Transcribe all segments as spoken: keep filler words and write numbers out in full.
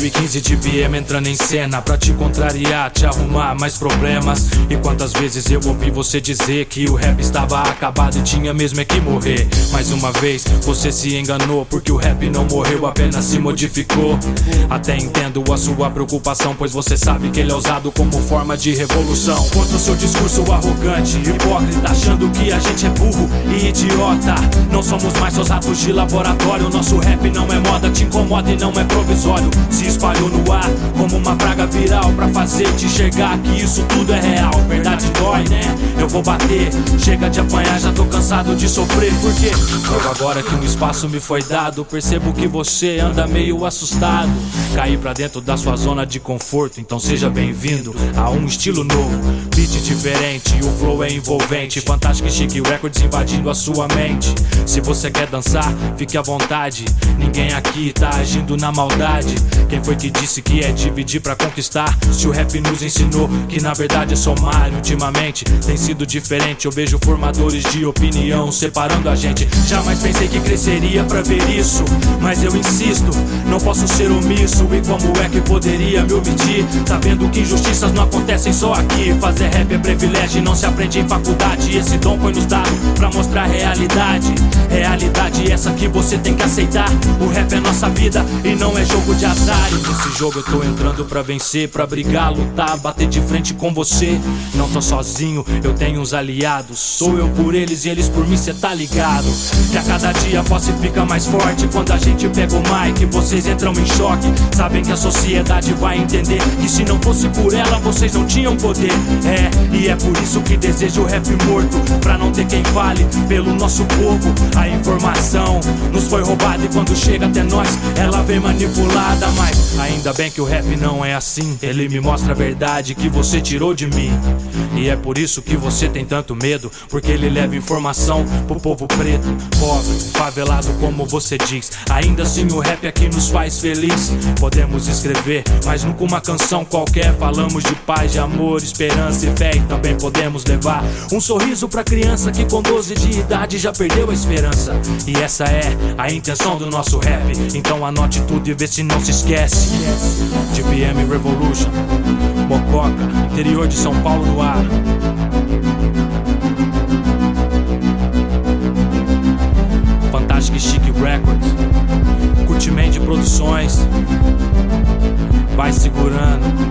nove quinze de B M entrando em cena pra te contrariar, te arrumar mais problemas. E quantas vezes eu ouvi você dizer que o rap estava acabado e tinha mesmo é que morrer. Mais uma vez você se enganou, porque o rap não morreu, apenas se modificou. Até entendo a sua preocupação, pois você sabe que ele é usado como forma de revolução. Contra o seu discurso arrogante, hipócrita, achando que a gente é burro e idiota. Não somos mais seus ratos de laboratório. Nosso rap não é moda, te incomoda e não é provisório. Se espalhou no ar como uma praga viral, pra fazer te enxergar que isso tudo é real. Verdade dói, né? Eu vou bater. Chega de apanhar, já tô cansado de sofrer. Porque logo agora que um espaço me foi dado, percebo que você anda meio assustado. Caí pra dentro da sua zona de conforto, então seja bem-vindo a um estilo novo. Beat diferente, o flow é envolvente. Fantastic Chic Records invadindo a sua mente. Se você quer dançar, fique à vontade. Ninguém aqui tá agindo na maldade. Quem foi que disse que é dividir pra conquistar? Se o rap nos ensinou que na verdade é somar. Ultimamente tem sido diferente, eu vejo formadores de opinião separando a gente. Jamais pensei que cresceria pra ver isso, mas eu insisto, não posso ser omisso. E como é que poderia me omitir, sabendo que injustiças não acontecem só aqui? Fazer rap é privilégio e não se aprende em faculdade. Esse dom foi nos dado pra mostrar a realidade. Realidade essa que você tem que aceitar. O rap é nossa vida e não é jogo de azar. E nesse jogo eu tô entrando pra vencer, pra brigar, lutar, bater de frente com você. Não tô sozinho, eu tenho uns aliados. Sou eu por eles e eles por mim, cê tá ligado? Que a cada dia a voz fica mais forte. Quando a gente pega o mic, vocês entram em choque. Sabem que a sociedade vai entender que se não fosse por ela, vocês não tinham poder. É, e é por isso que desejo o rap morto, pra não ter quem fale pelo nosso povo. A informação nos foi roubada e quando chega até nós, ela vem manipulada. Mas ainda bem que o rap não é assim. Ele me mostra a verdade que você tirou de mim. E é por isso que você tem tanto medo, porque ele leva informação pro povo preto, pobre, favelado como você diz. Ainda assim o rap aqui nos faz feliz. Podemos escrever, mas nunca uma canção qualquer. Falamos de paz, de amor, esperança e fé. E também podemos levar um sorriso pra criança que com doze de idade já perdeu a esperança. E essa é a intenção do nosso rap. Então anote tudo e vê se não se esquece. De B M Revolution, Mococa, interior de São Paulo no ar. Fantastic Chic Records, Curtiman de Produções. Vai segurando.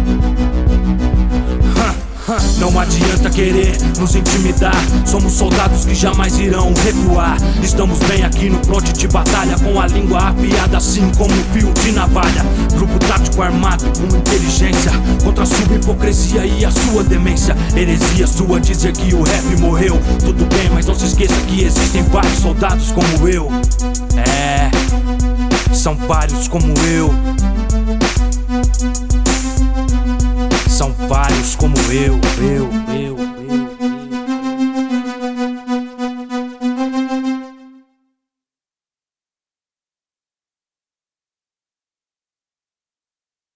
Não adianta querer nos intimidar. Somos soldados que jamais irão recuar. Estamos bem aqui no fronte de batalha, com a língua afiada assim como um fio de navalha. Grupo tático armado com inteligência, contra a sua hipocrisia e a sua demência. Heresia sua dizer que o rap morreu. Tudo bem, mas não se esqueça que existem vários soldados como eu. É, são vários como eu. São vários como eu, eu, eu.